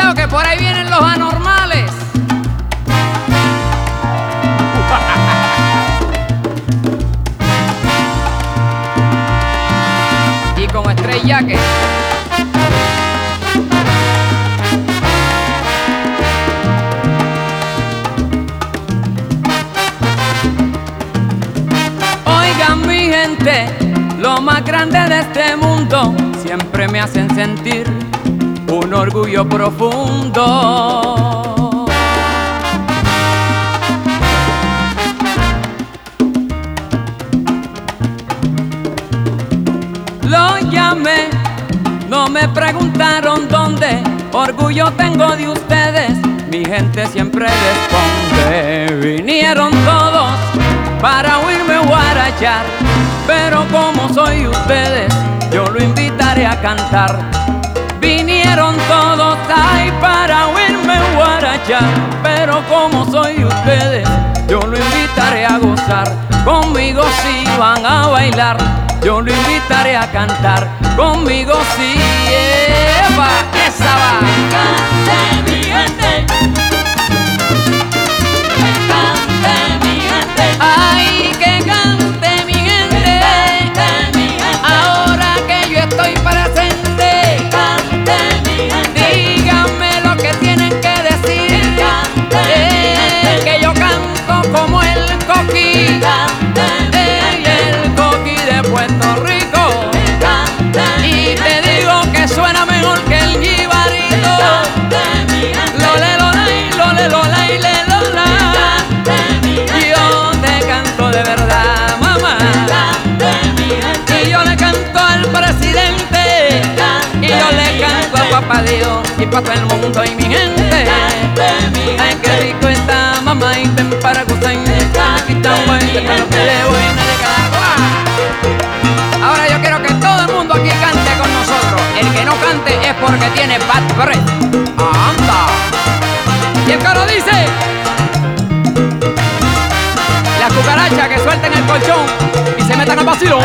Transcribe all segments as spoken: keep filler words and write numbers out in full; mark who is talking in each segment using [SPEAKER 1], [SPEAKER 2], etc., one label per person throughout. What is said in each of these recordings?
[SPEAKER 1] Cuidado que por ahí vienen los anormales. Y con Estrella que oigan mi gente, lo más grande de este mundo siempre me hacen sentir un orgullo profundo. Lo llamé, no me preguntaron dónde, orgullo tengo de ustedes, mi gente siempre responde. Vinieron todos para oírme guarachar, pero como soy ustedes, yo lo invitaré a cantar. Vinieron todos ahí para oírme guarachar, pero como soy ustedes, yo lo invitaré a gozar. Conmigo si van a bailar, yo lo invitaré a cantar. Conmigo si Eva, esa va.
[SPEAKER 2] Cante mi gente, que cante mi gente,
[SPEAKER 1] Ay, que cante mi gente,
[SPEAKER 2] cante mi gente,
[SPEAKER 1] ahora que yo estoy presente.
[SPEAKER 2] cante mi gente,
[SPEAKER 1] Díganme lo que tienen que decir,
[SPEAKER 2] cante mi
[SPEAKER 1] eh,
[SPEAKER 2] gente,
[SPEAKER 1] que yo canto como el coqui,
[SPEAKER 2] cante mi
[SPEAKER 1] eh, el coqui de Puerto Rico.
[SPEAKER 2] cante
[SPEAKER 1] Y te digo que suena mejor que el jibarito.
[SPEAKER 2] mi gente,
[SPEAKER 1] Lole, lolay, lole, lolay, le, lola.
[SPEAKER 2] cante mi gente,
[SPEAKER 1] Yo te canto de verdad, mamá.
[SPEAKER 2] cante mi gente,
[SPEAKER 1] Y yo le canto al presidente, y yo le canto a papá Dios y pa' todo el mundo y mi gente. Ay, qué rico está, mamá, y ven para gozar. Aquí está un buen que lo que le voy a regalar. Ahora yo quiero que todo el mundo aquí cante con nosotros. El que no cante es porque tiene bad breath. ¡Anda! Y el coro dice: las cucarachas que suelten el colchón y se metan al vacilón.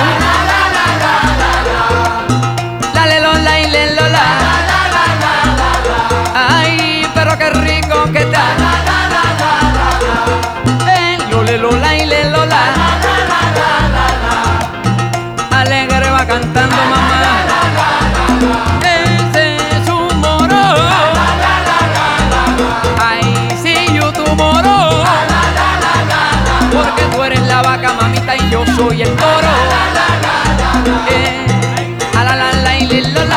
[SPEAKER 1] La le lola y le lola. Ay, pero qué rico que está. Eh, lo le lola y le lola. Alegre va cantando mamá. Ese es su moro. Ay, sí, yo tu moro. Porque tú eres la vaca, mamita, y yo soy el toro. Eh, a la la la y le lola.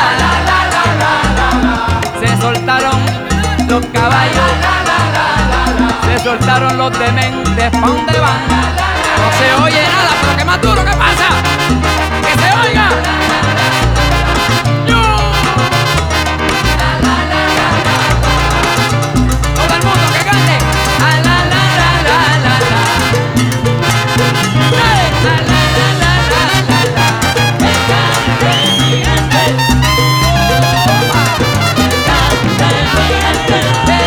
[SPEAKER 1] Se soltaron los caballos, se soltaron los dementes, ¿pa' dónde van? No se oye nada, pero que más duro, ¿qué pasa? ¡Que se oiga! ¡Yo! Todo el mundo que cante. ¡A la la la la la la! ¡Hey! ¡La la la la la la la!
[SPEAKER 2] cante mi gente, cante mi gente,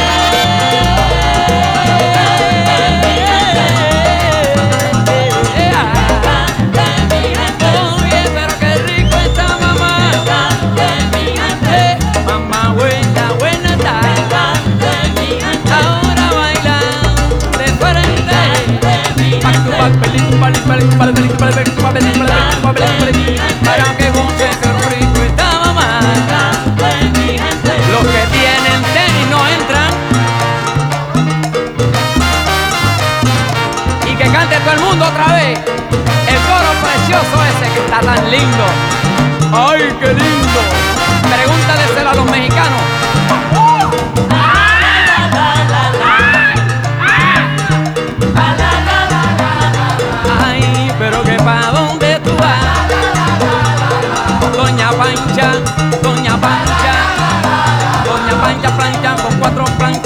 [SPEAKER 2] cante mi gente,
[SPEAKER 1] Oye, pero qué rico está mamá.
[SPEAKER 2] cante mi gente,
[SPEAKER 1] Eh, mamá buena, buena está.
[SPEAKER 2] cante mi gente,
[SPEAKER 1] Ahora baila de frente.
[SPEAKER 2] mi
[SPEAKER 1] Back to back, pelín, pelín, pelín, pelín, pelín, pelín, pelín, pelín, pelín, pelín, pelín. Para que goce que rico está mamá.
[SPEAKER 2] cante mi gente,
[SPEAKER 1] Los que tienen tenis no entran. Y que cante todo el mundo otra vez el coro precioso ese que está tan lindo. ¡Ay, qué lindo! Pregúntadeselo a los mexicanos. Ay, pero que pa' dónde tú vas, Doña Pancha, Doña Pancha, Doña Pancha plancha con cuatro planchas.